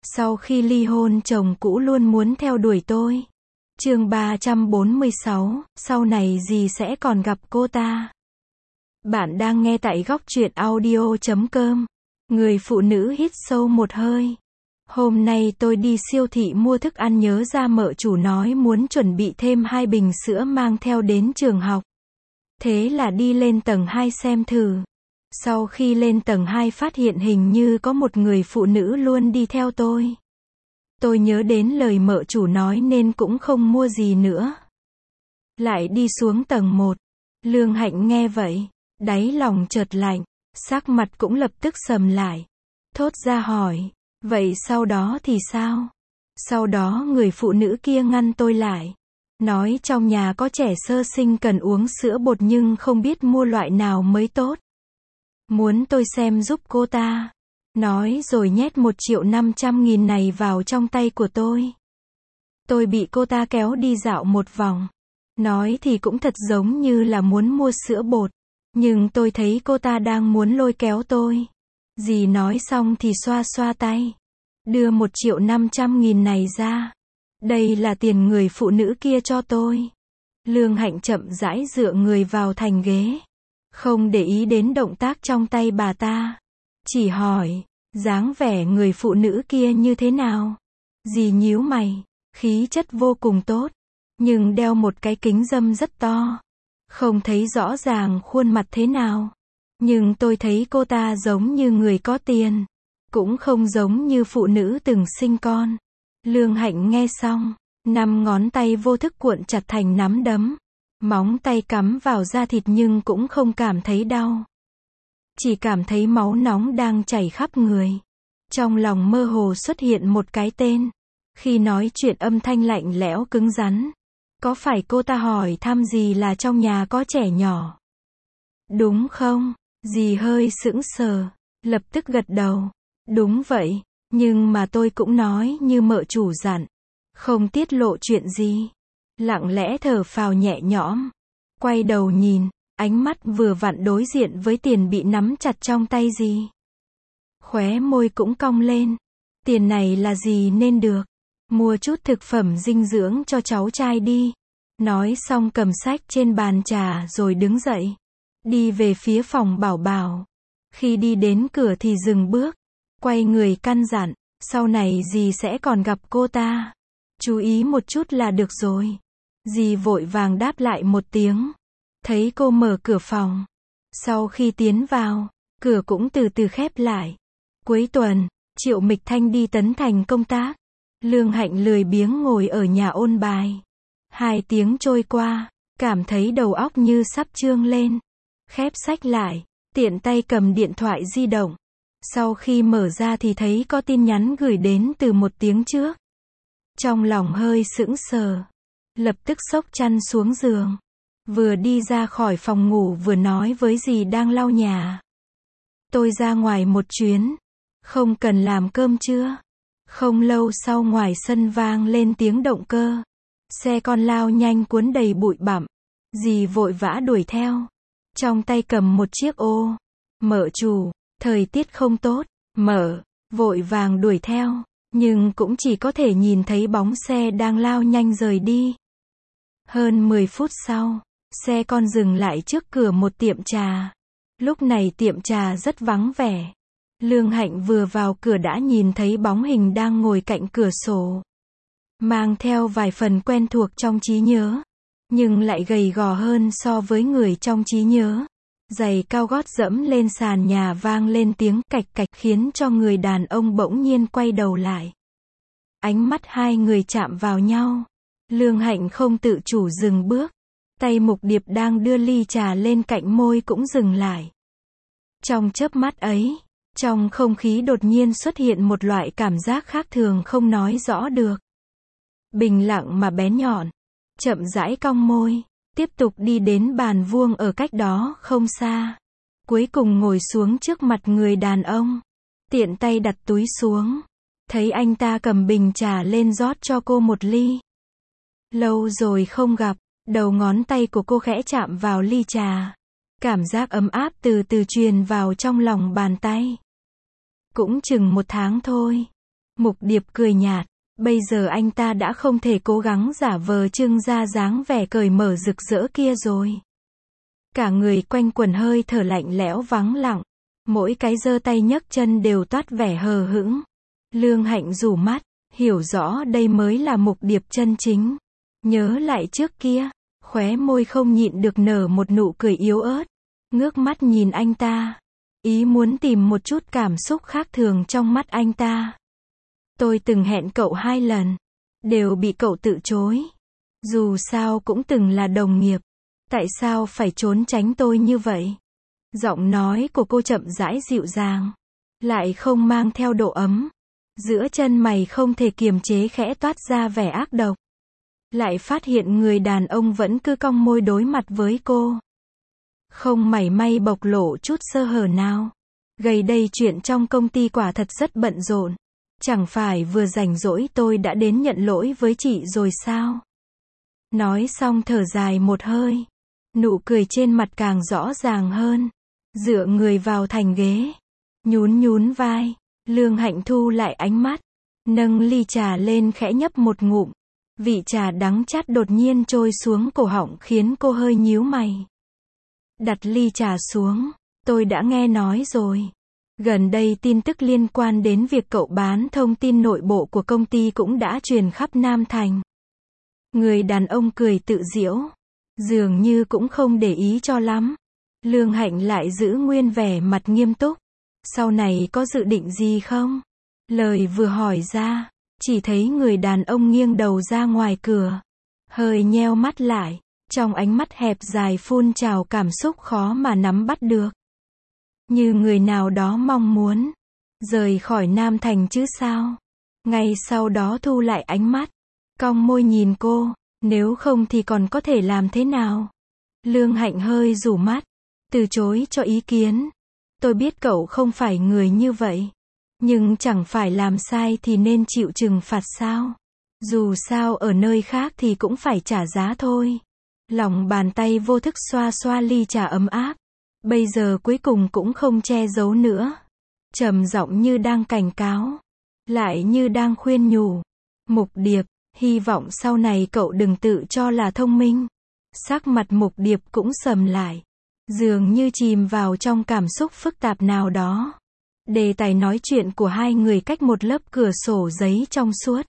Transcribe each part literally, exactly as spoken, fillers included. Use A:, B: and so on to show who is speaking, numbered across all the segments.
A: Sau khi ly hôn chồng cũ luôn muốn theo đuổi tôi. Chương ba trăm bốn mươi sáu, sau này dì sẽ còn gặp cô ta. Bạn đang nghe tại góc truyện audio chấm com. Người phụ nữ hít sâu một hơi. Hôm nay tôi đi siêu thị mua thức ăn nhớ ra mợ chủ nói muốn chuẩn bị thêm hai bình sữa mang theo đến trường học. Thế là đi lên tầng hai xem thử. Sau khi lên tầng hai phát hiện hình như có một người phụ nữ luôn đi theo tôi. Tôi nhớ đến lời mợ chủ nói nên cũng không mua gì nữa. Lại đi xuống tầng một. Lương Hạnh nghe vậy, đáy lòng chợt lạnh, sắc mặt cũng lập tức sầm lại. Thốt ra hỏi, vậy sau đó thì sao? Sau đó người phụ nữ kia ngăn tôi lại. Nói trong nhà có trẻ sơ sinh cần uống sữa bột nhưng không biết mua loại nào mới tốt. Muốn tôi xem giúp cô ta. Nói rồi nhét một triệu năm trăm nghìn này vào trong tay của tôi. Tôi bị cô ta kéo đi dạo một vòng. Nói thì cũng thật giống như là muốn mua sữa bột. Nhưng tôi thấy cô ta đang muốn lôi kéo tôi. Dì nói xong thì xoa xoa tay. Đưa một triệu năm trăm nghìn này ra. Đây là tiền người phụ nữ kia cho tôi. Lương Hạnh chậm rãi dựa người vào thành ghế. Không để ý đến động tác trong tay bà ta. Chỉ hỏi, dáng vẻ người phụ nữ kia như thế nào? Dì nhíu mày, khí chất vô cùng tốt. Nhưng đeo một cái kính râm rất to. Không thấy rõ ràng khuôn mặt thế nào. Nhưng tôi thấy cô ta giống như người có tiền. Cũng không giống như phụ nữ từng sinh con. Lương Hạnh nghe xong, năm ngón tay vô thức cuộn chặt thành nắm đấm. Móng tay cắm vào da thịt nhưng cũng không cảm thấy đau. Chỉ cảm thấy máu nóng đang chảy khắp người. Trong lòng mơ hồ xuất hiện một cái tên. Khi nói chuyện âm thanh lạnh lẽo cứng rắn. Có phải cô ta hỏi thăm gì là trong nhà có trẻ nhỏ? Đúng không? Dì hơi sững sờ. Lập tức gật đầu. Đúng vậy. Nhưng mà tôi cũng nói như mợ chủ dặn. Không tiết lộ chuyện gì. Lặng lẽ thở phào nhẹ nhõm. Quay đầu nhìn. Ánh mắt vừa vặn đối diện với tiền bị nắm chặt trong tay dì. Khóe môi cũng cong lên. Tiền này là gì nên được. Mua chút thực phẩm dinh dưỡng cho cháu trai đi. Nói xong cầm sách trên bàn trà rồi đứng dậy. Đi về phía phòng Bảo Bảo. Khi đi đến cửa thì dừng bước. Quay người căn dặn. Sau này dì sẽ còn gặp cô ta. Chú ý một chút là được rồi. Dì vội vàng đáp lại một tiếng. Thấy cô mở cửa phòng. Sau khi tiến vào, cửa cũng từ từ khép lại. Cuối tuần, Triệu Mịch Thanh đi Tấn Thành công tác. Lương Hạnh lười biếng ngồi ở nhà ôn bài. Hai tiếng trôi qua, cảm thấy đầu óc như sắp trương lên. Khép sách lại, tiện tay cầm điện thoại di động. Sau khi mở ra thì thấy có tin nhắn gửi đến từ một tiếng trước. Trong lòng hơi sững sờ. Lập tức xốc chăn xuống giường. Vừa đi ra khỏi phòng ngủ vừa nói với dì đang lau nhà. Tôi ra ngoài một chuyến. Không cần làm cơm chưa? Không lâu sau ngoài sân vang lên tiếng động cơ. Xe con lao nhanh cuốn đầy bụi bặm. Dì vội vã đuổi theo. Trong tay cầm một chiếc ô. Mợ chủ, thời tiết không tốt. Mợ, vội vàng đuổi theo. Nhưng cũng chỉ có thể nhìn thấy bóng xe đang lao nhanh rời đi. Hơn mười phút sau. Xe con dừng lại trước cửa một tiệm trà. Lúc này tiệm trà rất vắng vẻ. Lương Hạnh vừa vào cửa đã nhìn thấy bóng hình đang ngồi cạnh cửa sổ. Mang theo vài phần quen thuộc trong trí nhớ. Nhưng lại gầy gò hơn so với người trong trí nhớ. Giày cao gót dẫm lên sàn nhà vang lên tiếng cạch cạch khiến cho người đàn ông bỗng nhiên quay đầu lại. Ánh mắt hai người chạm vào nhau. Lương Hạnh không tự chủ dừng bước. Tay Mục Điệp đang đưa ly trà lên cạnh môi cũng dừng lại. Trong chớp mắt ấy, trong không khí đột nhiên xuất hiện một loại cảm giác khác thường không nói rõ được. Bình lặng mà bén nhọn. Chậm rãi cong môi. Tiếp tục đi đến bàn vuông ở cách đó không xa. Cuối cùng ngồi xuống trước mặt người đàn ông. Tiện tay đặt túi xuống. Thấy anh ta cầm bình trà lên rót cho cô một ly. Lâu rồi không gặp. Đầu ngón tay của cô khẽ chạm vào ly trà. Cảm giác ấm áp từ từ truyền vào trong lòng bàn tay. Cũng chừng một tháng thôi. Mục Điệp cười nhạt, bây giờ anh ta đã không thể cố gắng giả vờ trưng ra dáng vẻ cởi mở rực rỡ kia rồi. Cả người quanh quẩn hơi thở lạnh lẽo vắng lặng, mỗi cái giơ tay nhấc chân đều toát vẻ hờ hững. Lương Hạnh rủ mắt, hiểu rõ đây mới là Mục Điệp chân chính. Nhớ lại trước kia, khóe môi không nhịn được nở một nụ cười yếu ớt, ngước mắt nhìn anh ta, ý muốn tìm một chút cảm xúc khác thường trong mắt anh ta. Tôi từng hẹn cậu hai lần, đều bị cậu từ chối. Dù sao cũng từng là đồng nghiệp, tại sao phải trốn tránh tôi như vậy? Giọng nói của cô chậm rãi dịu dàng, lại không mang theo độ ấm. Giữa chân mày không thể kiềm chế khẽ toát ra vẻ ác độc. Lại phát hiện người đàn ông vẫn cứ cong môi đối mặt với cô. Không mảy may bộc lộ chút sơ hở nào. Gần đây chuyện trong công ty quả thật rất bận rộn. Chẳng phải vừa rảnh rỗi tôi đã đến nhận lỗi với chị rồi sao? Nói xong thở dài một hơi. Nụ cười trên mặt càng rõ ràng hơn. Dựa người vào thành ghế. Nhún nhún vai. Lương Hạnh thu lại ánh mắt. Nâng ly trà lên khẽ nhấp một ngụm. Vị trà đắng chát đột nhiên trôi xuống cổ họng khiến cô hơi nhíu mày. Đặt ly trà xuống. Tôi đã nghe nói rồi. Gần đây tin tức liên quan đến việc cậu bán thông tin nội bộ của công ty cũng đã truyền khắp Nam Thành. Người đàn ông cười tự giễu. Dường như cũng không để ý cho lắm. Lương Hạnh lại giữ nguyên vẻ mặt nghiêm túc. Sau này có dự định gì không? Lời vừa hỏi ra, chỉ thấy người đàn ông nghiêng đầu ra ngoài cửa. Hơi nheo mắt lại, trong ánh mắt hẹp dài phun trào cảm xúc khó mà nắm bắt được. Như người nào đó mong muốn rời khỏi Nam Thành chứ sao? Ngay sau đó thu lại ánh mắt, cong môi nhìn cô, nếu không thì còn có thể làm thế nào? Lương Hạnh hơi rủ mắt, từ chối cho ý kiến. Tôi biết cậu không phải người như vậy, nhưng chẳng phải làm sai thì nên chịu trừng phạt sao? Dù sao ở nơi khác thì cũng phải trả giá thôi. Lòng bàn tay vô thức xoa xoa ly trà ấm áp. Bây giờ cuối cùng cũng không che giấu nữa. Trầm giọng như đang cảnh cáo, lại như đang khuyên nhủ. Mục Điệp, hy vọng sau này cậu đừng tự cho là thông minh. Sắc mặt Mục Điệp cũng sầm lại, dường như chìm vào trong cảm xúc phức tạp nào đó. Đề tài nói chuyện của hai người cách một lớp cửa sổ giấy trong suốt.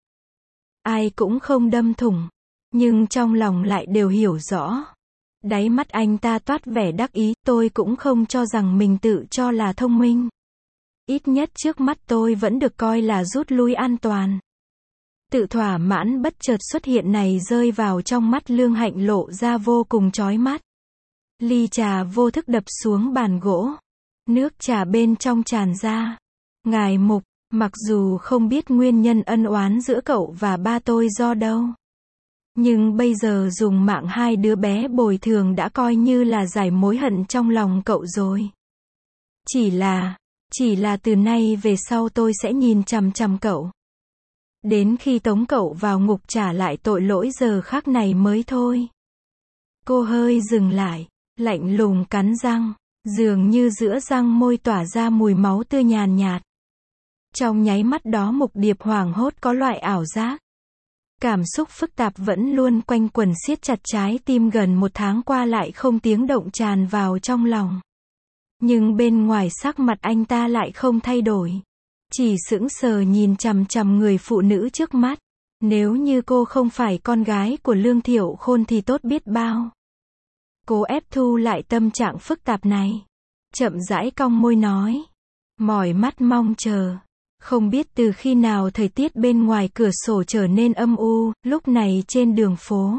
A: Ai cũng không đâm thủng, nhưng trong lòng lại đều hiểu rõ. Đáy mắt anh ta toát vẻ đắc ý, tôi cũng không cho rằng mình tự cho là thông minh. Ít nhất trước mắt tôi vẫn được coi là rút lui an toàn. Tự thỏa mãn bất chợt xuất hiện này rơi vào trong mắt Lương Hạnh lộ ra vô cùng chói mắt. Ly trà vô thức đập xuống bàn gỗ. Nước trà bên trong tràn ra. Ngài Mục, mặc dù không biết nguyên nhân ân oán giữa cậu và ba tôi do đâu. Nhưng bây giờ dùng mạng hai đứa bé bồi thường đã coi như là giải mối hận trong lòng cậu rồi. Chỉ là, chỉ là từ nay về sau tôi sẽ nhìn chằm chằm cậu. Đến khi tống cậu vào ngục trả lại tội lỗi giờ khắc này mới thôi. Cô hơi dừng lại, lạnh lùng cắn răng, dường như giữa răng môi tỏa ra mùi máu tươi nhàn nhạt. Trong nháy mắt đó Mục Điệp hoảng hốt có loại ảo giác. Cảm xúc phức tạp vẫn luôn quanh quẩn siết chặt trái tim gần một tháng qua lại không tiếng động tràn vào trong lòng. Nhưng bên ngoài sắc mặt anh ta lại không thay đổi. Chỉ sững sờ nhìn chằm chằm người phụ nữ trước mắt. Nếu như cô không phải con gái của Lương Thiệu Khôn thì tốt biết bao. Cố ép thu lại tâm trạng phức tạp này. Chậm rãi cong môi nói. Mỏi mắt mong chờ. Không biết từ khi nào thời tiết bên ngoài cửa sổ trở nên âm u, lúc này trên đường phố.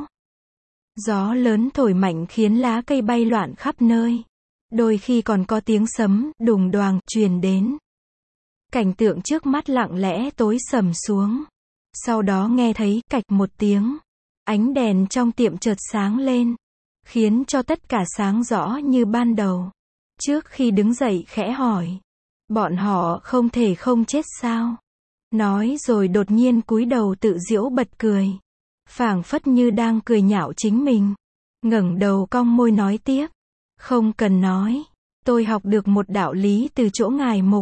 A: Gió lớn thổi mạnh khiến lá cây bay loạn khắp nơi. Đôi khi còn có tiếng sấm, đùng đoàng, truyền đến. Cảnh tượng trước mắt lặng lẽ tối sầm xuống. Sau đó nghe thấy, cạch một tiếng. Ánh đèn trong tiệm chợt sáng lên. Khiến cho tất cả sáng rõ như ban đầu. Trước khi đứng dậy khẽ hỏi. Bọn họ không thể không chết sao? Nói rồi đột nhiên cúi đầu tự giễu bật cười. Phảng phất như đang cười nhạo chính mình. Ngẩng đầu cong môi nói tiếp. Không cần nói. Tôi học được một đạo lý từ chỗ ngài Mục.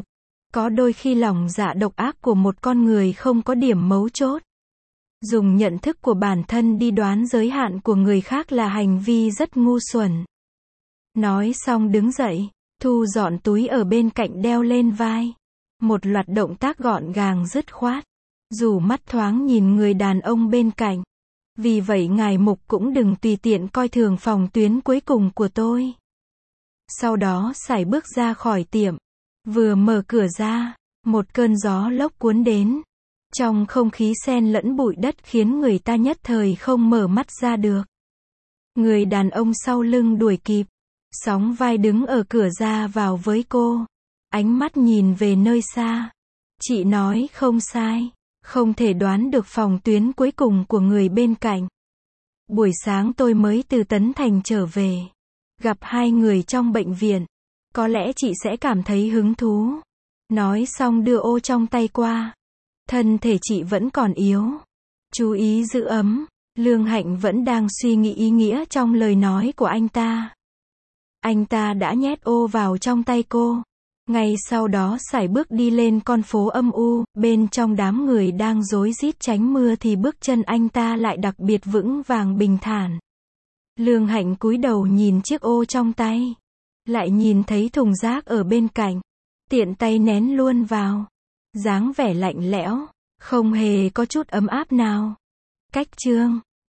A: Có đôi khi lòng dạ độc ác của một con người không có điểm mấu chốt. Dùng nhận thức của bản thân đi đoán giới hạn của người khác là hành vi rất ngu xuẩn. Nói xong đứng dậy, thu dọn túi ở bên cạnh đeo lên vai. Một loạt động tác gọn gàng dứt khoát. Dù mắt thoáng nhìn người đàn ông bên cạnh. Vì vậy ngài mục cũng đừng tùy tiện coi thường phòng tuyến cuối cùng của tôi. Sau đó sải bước ra khỏi tiệm. Vừa mở cửa ra, một cơn gió lốc cuốn đến. Trong không khí xen lẫn bụi đất khiến người ta nhất thời không mở mắt ra được. Người đàn ông sau lưng đuổi kịp. Sóng vai đứng ở cửa ra vào với cô. Ánh mắt nhìn về nơi xa. Chị nói không sai. Không thể đoán được phòng tuyến cuối cùng của người bên cạnh. Buổi sáng tôi mới từ Tấn Thành trở về. Gặp hai người trong bệnh viện. Có lẽ chị sẽ cảm thấy hứng thú. Nói xong đưa ô trong tay qua. Thân thể chị vẫn còn yếu. Chú ý giữ ấm. Lương Hạnh vẫn đang suy nghĩ ý nghĩa trong lời nói của anh ta. Anh ta đã nhét ô vào trong tay cô. Ngay sau đó sải bước đi lên con phố âm u, bên trong đám người đang rối rít tránh mưa thì bước chân anh ta lại đặc biệt vững vàng bình thản. Lương Hạnh cúi đầu nhìn chiếc ô trong tay. Lại nhìn thấy thùng rác ở bên cạnh. Tiện tay nén luôn vào. Dáng vẻ lạnh lẽo, không hề có chút ấm áp nào. Cách chương